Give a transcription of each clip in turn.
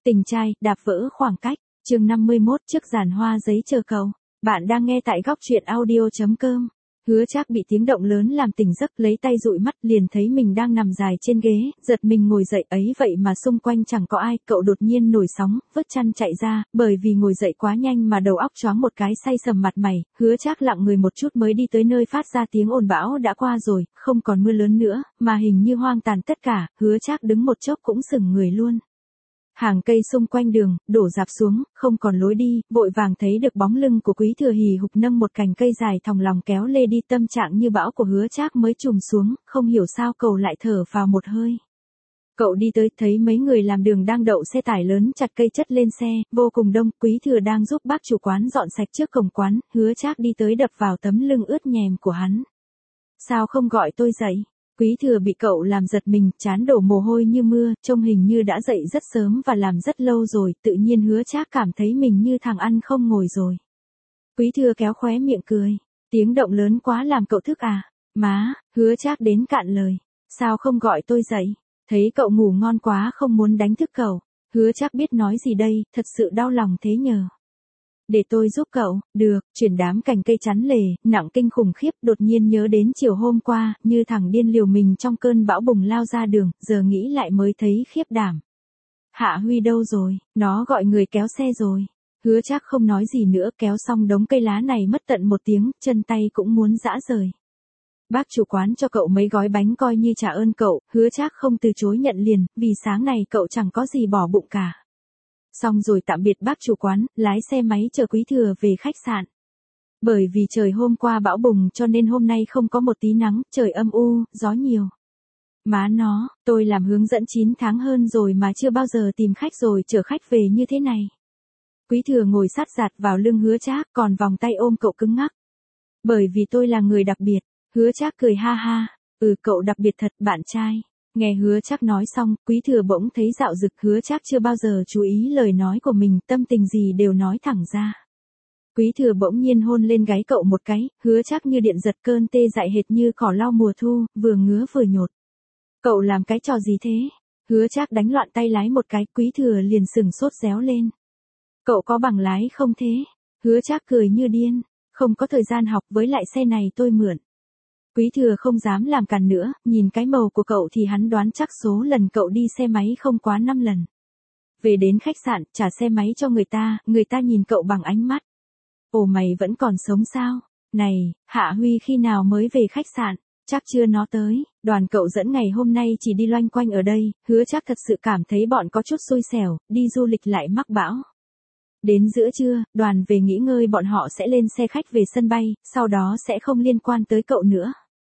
Tình trai, đạp vỡ khoảng cách, chương 51 trước giàn hoa giấy chờ cậu. Bạn đang nghe tại góc truyện audio.com. Hứa Trác bị tiếng động lớn làm tỉnh giấc, lấy tay dụi mắt liền thấy mình đang nằm dài trên ghế, giật mình ngồi dậy, ấy vậy mà xung quanh chẳng có ai, cậu đột nhiên nổi sóng, vứt chăn chạy ra, bởi vì ngồi dậy quá nhanh mà đầu óc choáng một cái, say sầm mặt mày. Hứa Trác lặng người một chút mới đi tới nơi phát ra tiếng ồn bão đã qua rồi, không còn mưa lớn nữa, mà hình như hoang tàn tất cả. Hứa Trác đứng một chốc cũng sững người luôn. Hàng cây xung quanh đường, đổ rạp xuống, không còn lối đi, vội vàng thấy được bóng lưng của Quý Thừa hì hục nâng một cành cây dài thòng lòng kéo lê đi, tâm trạng như bão của Hứa Trác mới trùm xuống, không hiểu sao cậu lại thở vào một hơi. Cậu đi tới, thấy mấy người làm đường đang đậu xe tải lớn chặt cây chất lên xe, vô cùng đông. Quý Thừa đang giúp bác chủ quán dọn sạch trước cổng quán, Hứa Trác đi tới đập vào tấm lưng ướt nhèm của hắn. Sao không gọi tôi dậy? Quý Thừa bị cậu làm giật mình, trán đổ mồ hôi như mưa, trông hình như đã dậy rất sớm và làm rất lâu rồi, tự nhiên Hứa Trác cảm thấy mình như thằng ăn không ngồi rồi. Quý Thừa kéo khóe miệng cười, tiếng động lớn quá làm cậu thức à? Má, Hứa Trác đến cạn lời, sao không gọi tôi dậy? Thấy cậu ngủ ngon quá không muốn đánh thức cậu. Hứa Trác biết nói gì đây, thật sự đau lòng thế nhờ. Để tôi giúp cậu, được, chuyển đám cành cây chắn lề, nặng kinh khủng khiếp, đột nhiên nhớ đến chiều hôm qua, như thằng điên liều mình trong cơn bão bùng lao ra đường, giờ nghĩ lại mới thấy khiếp đảm. Hạ Huy đâu rồi, nó gọi người kéo xe rồi. Hứa Trác không nói gì nữa, kéo xong đống cây lá này mất tận một tiếng, chân tay cũng muốn rã rời. Bác chủ quán cho cậu mấy gói bánh coi như trả ơn cậu, Hứa Trác không từ chối nhận liền, vì sáng này cậu chẳng có gì bỏ bụng cả. Xong rồi tạm biệt bác chủ quán, lái xe máy chờ Quý Thừa về khách sạn. Bởi vì trời hôm qua bão bùng cho nên hôm nay không có một tí nắng, trời âm u, gió nhiều. Má nó, tôi làm hướng dẫn 9 tháng hơn rồi mà chưa bao giờ tìm khách rồi chở khách về như thế này. Quý Thừa ngồi sát giạt vào lưng Hứa Trác, còn vòng tay ôm cậu cứng ngắc. Bởi vì tôi là người đặc biệt. Hứa Trác cười ha ha, cậu đặc biệt thật bạn trai. Nghe Hứa Trác nói xong, Quý Thừa bỗng thấy dạo dực. Hứa Trác chưa bao giờ chú ý lời nói của mình, tâm tình gì đều nói thẳng ra. Quý Thừa bỗng nhiên hôn lên gáy cậu một cái, Hứa Trác như điện giật, cơn tê dại hệt như cỏ lau mùa thu, vừa ngứa vừa nhột. Cậu làm cái trò gì thế? Hứa Trác đánh loạn tay lái một cái, Quý Thừa liền sừng sốt réo lên. Cậu có bằng lái không thế? Hứa Trác cười như điên, không có thời gian học, với lại xe này tôi mượn. Quý Thừa không dám làm càn nữa, nhìn cái màu của cậu thì hắn đoán chắc số lần cậu đi xe máy không quá 5 lần. Về đến khách sạn, trả xe máy cho người ta nhìn cậu bằng ánh mắt. Ồ, mày vẫn còn sống sao? Này, Hạ Huy khi nào mới về khách sạn? Chắc chưa nó tới. Đoàn cậu dẫn ngày hôm nay chỉ đi loanh quanh ở đây. Hứa Trác thật sự cảm thấy bọn có chút xui xẻo, đi du lịch lại mắc bão. Đến giữa trưa, đoàn về nghỉ ngơi, bọn họ sẽ lên xe khách về sân bay, sau đó sẽ không liên quan tới cậu nữa.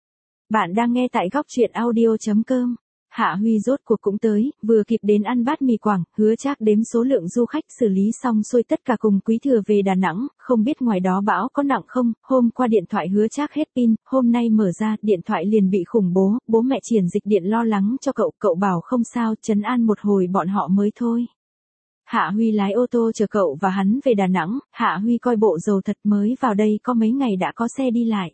Bạn đang nghe tại góc truyện audio.com. Hạ Huy rốt cuộc cũng tới, vừa kịp đến ăn bát mì Quảng. Hứa Trác đếm số lượng du khách, xử lý xong xuôi tất cả cùng Quý Thừa về Đà Nẵng, không biết ngoài đó bão có nặng không. Hôm qua điện thoại Hứa Trác hết pin, hôm nay mở ra, điện thoại liền bị khủng bố mẹ Triển Dịch điện lo lắng cho cậu bảo không sao, trấn an một hồi bọn họ mới thôi. Hạ Huy lái ô tô chở cậu và hắn về Đà Nẵng. Hạ Huy coi bộ giàu thật, mới vào đây có mấy ngày đã có xe đi lại.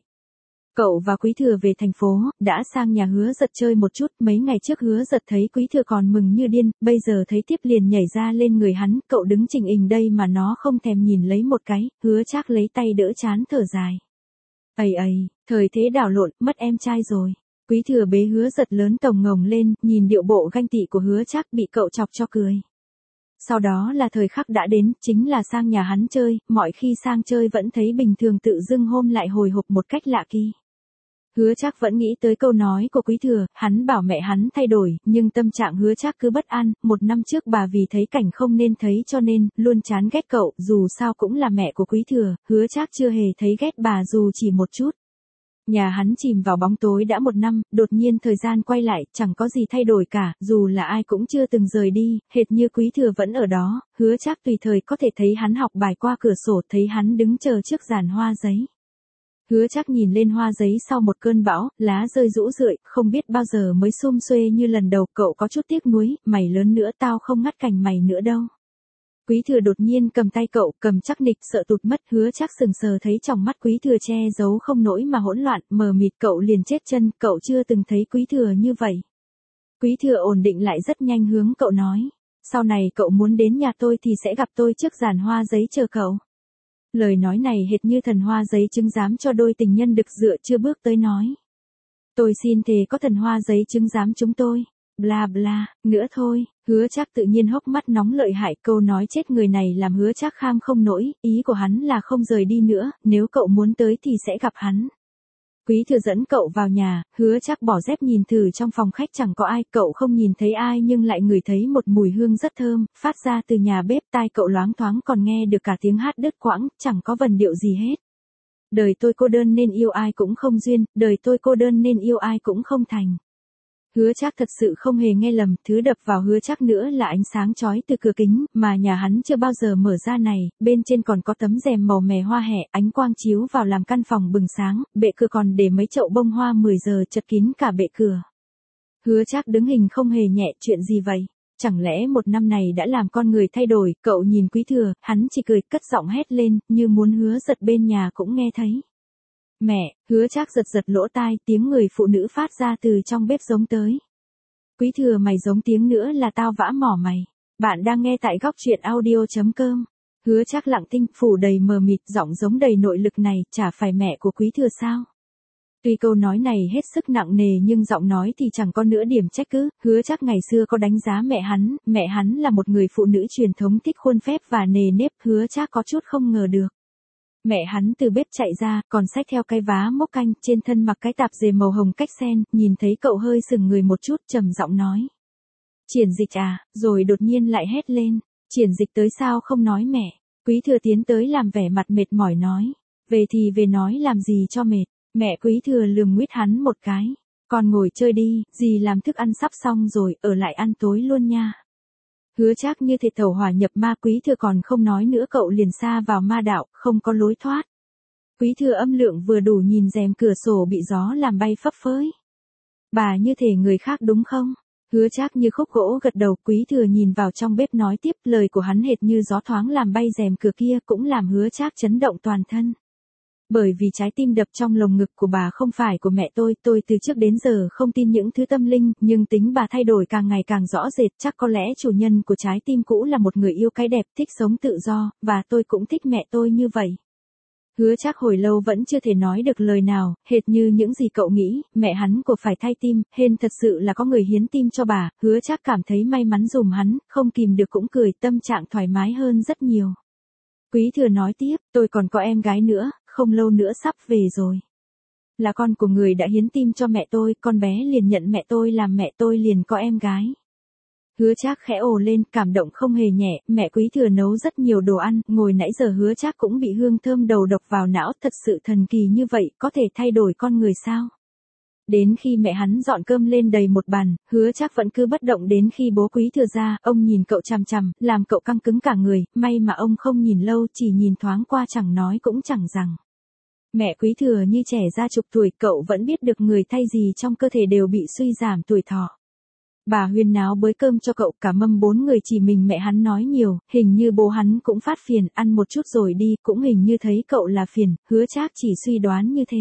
Cậu và Quý Thừa về thành phố, đã sang nhà Hứa Giật chơi một chút. Mấy ngày trước Hứa Giật thấy Quý Thừa còn mừng như điên, bây giờ thấy tiếp liền nhảy ra lên người hắn. Cậu đứng chỉnh hình đây mà nó không thèm nhìn lấy một cái. Hứa Trác lấy tay đỡ trán thở dài. Thời thế đảo lộn, mất em trai rồi. Quý Thừa bế Hứa Giật lớn tổng ngồng lên, nhìn điệu bộ ganh tị của Hứa Trác bị cậu chọc cho cười. Sau đó là thời khắc đã đến, chính là sang nhà hắn chơi. Mọi khi sang chơi vẫn thấy bình thường, tự dưng hôm lại hồi hộp một cách lạ kỳ. Hứa Trác vẫn nghĩ tới câu nói của Quý Thừa, hắn bảo mẹ hắn thay đổi, nhưng tâm trạng Hứa Trác cứ bất an. 1 năm trước bà vì thấy cảnh không nên thấy cho nên luôn chán ghét cậu, dù sao cũng là mẹ của Quý Thừa. Hứa Trác chưa hề thấy ghét bà dù chỉ một chút. Nhà hắn chìm vào bóng tối đã 1 năm, đột nhiên thời gian quay lại, chẳng có gì thay đổi cả, dù là ai cũng chưa từng rời đi, hệt như Quý Thừa vẫn ở đó. Hứa Trác tùy thời có thể thấy hắn học bài qua cửa sổ, thấy hắn đứng chờ trước giàn hoa giấy. Hứa Trác nhìn lên hoa giấy sau một cơn bão, lá rơi rũ rượi, không biết bao giờ mới sum xuê như lần đầu. Cậu có chút tiếc nuối, mày lớn nữa tao không ngắt cành mày nữa đâu. Quý Thừa đột nhiên cầm tay cậu, cầm chắc nịch, sợ tụt mất. Hứa Trác sừng sờ thấy trong mắt Quý Thừa che giấu không nỗi mà hỗn loạn, mờ mịt. Cậu liền chết chân, cậu chưa từng thấy Quý Thừa như vậy. Quý Thừa ổn định lại rất nhanh, hướng cậu nói. Sau này cậu muốn đến nhà tôi thì sẽ gặp tôi trước giàn hoa giấy chờ cậu. Lời nói này hệt như thần hoa giấy trứng dám cho đôi tình nhân đực dựa chưa bước tới nói. Tôi xin thề có thần hoa giấy trứng dám chúng tôi. Bla bla, nữa thôi, Hứa Trác tự nhiên hốc mắt nóng lợi hại, câu nói chết người này làm Hứa Trác kham không nổi, ý của hắn là không rời đi nữa, nếu cậu muốn tới thì sẽ gặp hắn. Quý Thừa dẫn cậu vào nhà, Hứa Trác bỏ dép nhìn thử trong phòng khách chẳng có ai, cậu không nhìn thấy ai nhưng lại ngửi thấy một mùi hương rất thơm, phát ra từ nhà bếp, tai cậu loáng thoáng còn nghe được cả tiếng hát đứt quãng, chẳng có vần điệu gì hết. Đời tôi cô đơn nên yêu ai cũng không duyên, đời tôi cô đơn nên yêu ai cũng không thành. Hứa Trác thật sự không hề nghe lầm, thứ đập vào Hứa Trác nữa là ánh sáng chói từ cửa kính, mà nhà hắn chưa bao giờ mở ra này, bên trên còn có tấm rèm màu mè hoa hẹ, ánh quang chiếu vào làm căn phòng bừng sáng, bệ cửa còn để mấy chậu bông hoa 10 giờ chật kín cả bệ cửa. Hứa Trác đứng hình không hề nhẹ, chuyện gì vậy? Chẳng lẽ một năm này đã làm con người thay đổi, cậu nhìn Quý Thừa, hắn chỉ cười cất giọng hét lên, như muốn Hứa Giật bên nhà cũng nghe thấy. Mẹ, Hứa Trác giật giật lỗ tai, tiếng người phụ nữ phát ra từ trong bếp giống tới. Quý Thừa mày giống tiếng nữa là tao vã mỏ mày. Bạn đang nghe tại góc truyện audio.com. Hứa Trác lặng thinh, phủ đầy mờ mịt, giọng giống đầy nội lực này, chả phải mẹ của Quý Thừa sao? Tuy câu nói này hết sức nặng nề nhưng giọng nói thì chẳng có nửa điểm trách cứ, Hứa Trác ngày xưa có đánh giá mẹ hắn là một người phụ nữ truyền thống thích khuôn phép và nề nếp, Hứa Trác có chút không ngờ được. Mẹ hắn từ bếp chạy ra, còn xách theo cái vá mốc canh, trên thân mặc cái tạp dề màu hồng cách sen, nhìn thấy cậu hơi sừng người một chút, trầm giọng nói. Triển Dịch à, rồi đột nhiên lại hét lên, Triển Dịch tới sao không nói mẹ. Quý Thừa tiến tới làm vẻ mặt mệt mỏi nói, về thì về nói làm gì cho mệt. Mẹ Quý Thừa lườm nguyết hắn một cái, con ngồi chơi đi, dì làm thức ăn sắp xong rồi, ở lại ăn tối luôn nha. Hứa Trác như thể tẩu hỏa nhập ma, Quý Thừa còn không nói nữa cậu liền sa vào ma đạo, không có lối thoát. Quý Thừa âm lượng vừa đủ nhìn rèm cửa sổ bị gió làm bay phấp phới. Bà như thể người khác đúng không? Hứa Trác như khúc gỗ gật đầu, Quý Thừa nhìn vào trong bếp nói tiếp, lời của hắn hệt như gió thoáng làm bay rèm cửa kia cũng làm Hứa Trác chấn động toàn thân. Bởi vì trái tim đập trong lồng ngực của bà không phải của mẹ tôi từ trước đến giờ không tin những thứ tâm linh, nhưng tính bà thay đổi càng ngày càng rõ rệt, chắc có lẽ chủ nhân của trái tim cũ là một người yêu cái đẹp, thích sống tự do, và tôi cũng thích mẹ tôi như vậy. Hứa Trác hồi lâu vẫn chưa thể nói được lời nào, hệt như những gì cậu nghĩ, mẹ hắn của phải thay tim, hên thật sự là có người hiến tim cho bà, Hứa Trác cảm thấy may mắn giùm hắn, không kìm được cũng cười, tâm trạng thoải mái hơn rất nhiều. Quý Thừa nói tiếp, tôi còn có em gái nữa, không lâu nữa sắp về rồi. Là con của người đã hiến tim cho mẹ tôi, con bé liền nhận mẹ tôi làm mẹ tôi liền có em gái. Hứa Trác khẽ ồ lên, cảm động không hề nhẹ, mẹ Quý Thừa nấu rất nhiều đồ ăn, ngồi nãy giờ Hứa Trác cũng bị hương thơm đầu độc vào não, thật sự thần kỳ như vậy, có thể thay đổi con người sao? Đến khi mẹ hắn dọn cơm lên đầy một bàn, Hứa Trác vẫn cứ bất động đến khi bố Quý Thừa ra, ông nhìn cậu chằm chằm, làm cậu căng cứng cả người, may mà ông không nhìn lâu, chỉ nhìn thoáng qua chẳng nói cũng chẳng rằng. Mẹ Quý Thừa như trẻ ra chục tuổi, cậu vẫn biết được người thay gì trong cơ thể đều bị suy giảm tuổi thọ. Bà huyên náo bới cơm cho cậu, cả mâm 4 người chỉ mình mẹ hắn nói nhiều, hình như bố hắn cũng phát phiền, ăn một chút rồi đi, cũng hình như thấy cậu là phiền, Hứa Trác chỉ suy đoán như thế.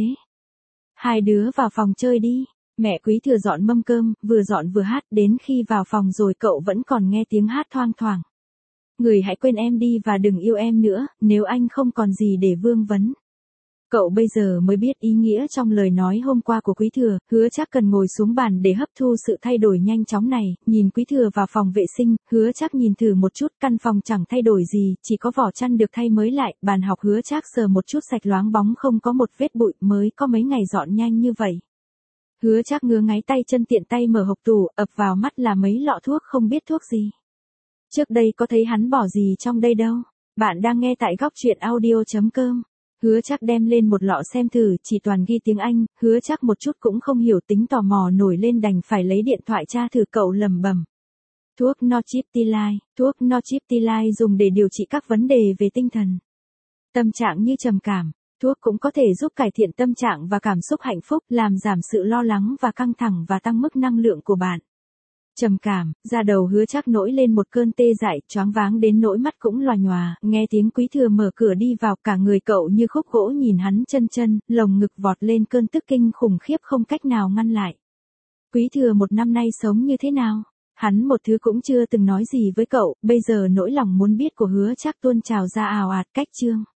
Hai đứa vào phòng chơi đi. Mẹ Quý Thừa dọn mâm cơm, vừa dọn vừa hát, đến khi vào phòng rồi cậu vẫn còn nghe tiếng hát thoang thoảng. Người hãy quên em đi và đừng yêu em nữa, nếu anh không còn gì để vương vấn. Cậu bây giờ mới biết ý nghĩa trong lời nói hôm qua của Quý Thừa, Hứa Trác cần ngồi xuống bàn để hấp thu sự thay đổi nhanh chóng này, nhìn Quý Thừa vào phòng vệ sinh, Hứa Trác nhìn thử một chút, căn phòng chẳng thay đổi gì, chỉ có vỏ chăn được thay mới lại, bàn học Hứa Trác sờ một chút sạch loáng bóng không có một vết bụi, mới có mấy ngày dọn nhanh như vậy. Hứa Trác ngứa ngáy tay chân tiện tay mở hộc tủ, ập vào mắt là mấy lọ thuốc không biết thuốc gì. Trước đây có thấy hắn bỏ gì trong đây đâu. Bạn đang nghe tại góc truyện audio.com. Hứa Trác đem lên một lọ xem thử, chỉ toàn ghi tiếng Anh, Hứa Trác một chút cũng không hiểu, tính tò mò nổi lên đành phải lấy điện thoại tra thử, cậu lẩm bẩm. Thuốc Nortriptyline dùng để điều trị các vấn đề về tinh thần. Tâm trạng như trầm cảm, thuốc cũng có thể giúp cải thiện tâm trạng và cảm xúc hạnh phúc, làm giảm sự lo lắng và căng thẳng và tăng mức năng lượng của bạn. Trầm cảm, da đầu Hứa Trác nổi lên một cơn tê dại, choáng váng đến nỗi mắt cũng lòa nhòa, nghe tiếng Quý Thừa mở cửa đi vào, cả người cậu như khúc gỗ nhìn hắn chân, lồng ngực vọt lên cơn tức kinh khủng khiếp không cách nào ngăn lại. Quý Thừa một năm nay sống như thế nào? Hắn một thứ cũng chưa từng nói gì với cậu, bây giờ nỗi lòng muốn biết của Hứa Trác tuôn trào ra ào ạt cách Trương